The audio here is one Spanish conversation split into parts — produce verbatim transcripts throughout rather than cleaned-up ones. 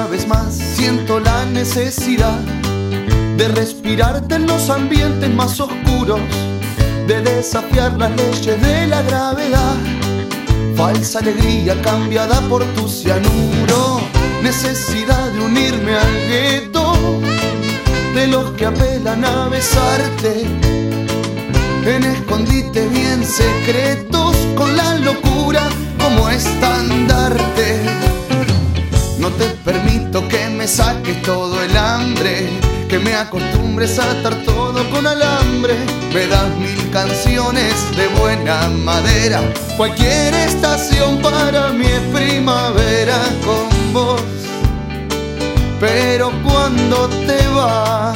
vez más siento la necesidad de respirarte en los ambientes más oscuros, de desafiar las leyes de la gravedad. Falsa alegría cambiada por tu cianuro, necesidad de unirme al gueto de los que apelan a besarte en escondites bien secretos, con la locura como estandarte. No te permito que me saques todo el hambre, que me acostumbres a atar todo con alambre. Me das mil canciones de buena madera, cualquier estación para mí es primavera con vos. Pero cuando te vas,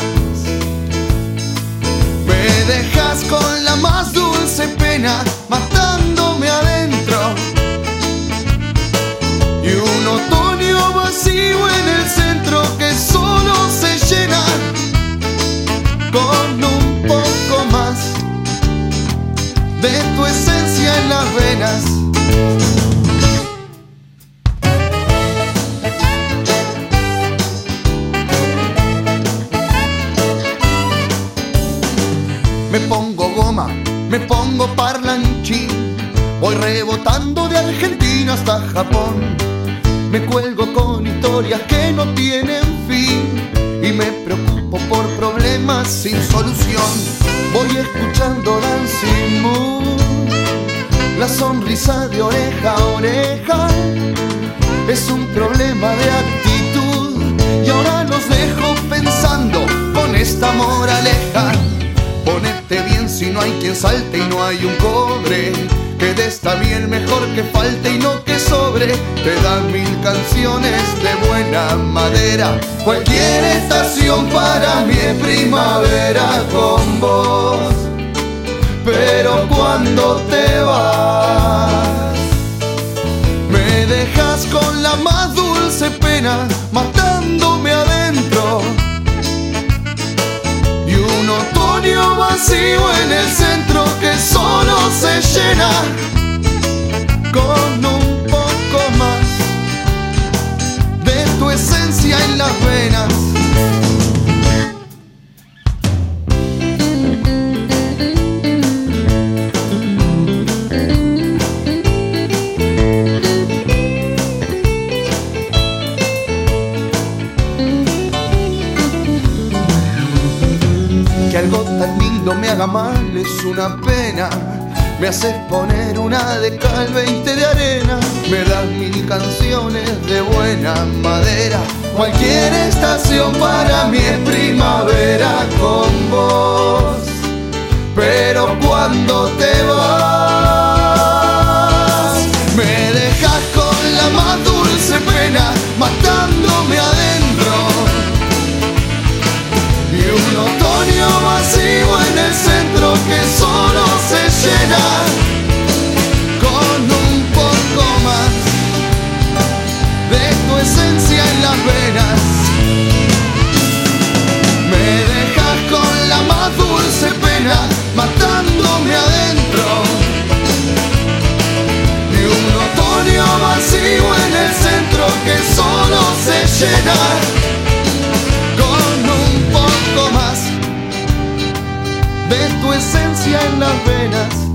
me dejas con la más dulce pena, matándome adentro. Y un otoño vacío en el centro que solo se llena con un poco más de tu esencia en las venas. Me pongo goma, me pongo parlanchín, voy rebotando de Argentina hasta Japón. Me cuelgo con historias que no tienen fin y me preocupo por problemas sin solución. Voy escuchando Dancing Moon, la sonrisa de oreja a oreja es un problema de actitud. Y ahora los dejo pensando con esta moraleja: ponete bien si no hay quien salte y no hay un cobre, que de esta miel mejor que falte y no que sobre. Te dan mil canciones de buena madera, cualquier estación para mí es primavera con vos. Pero cuando te vas, me dejas con la más dulce pena, matándome adentro. Y un otoño vacío en el centro que solo se llena con un poco más de tu esencia en las venas. Que algo tan lindo me haga mal es una pena. Me haces poner una de cal, veinte de arena. Me das mil canciones de buena madera, cualquier estación para mí es primavera con vos. Pero cuando te vas, me dejas con la más dulce pena, matándome adentro. Y un otoño vacío en el centro que solo se llena con un poco más de tu esencia en las venas. Me dejas con la más dulce pena, matándome adentro. Y un otoño vacío en el centro que solo se llena más de tu esencia en las venas.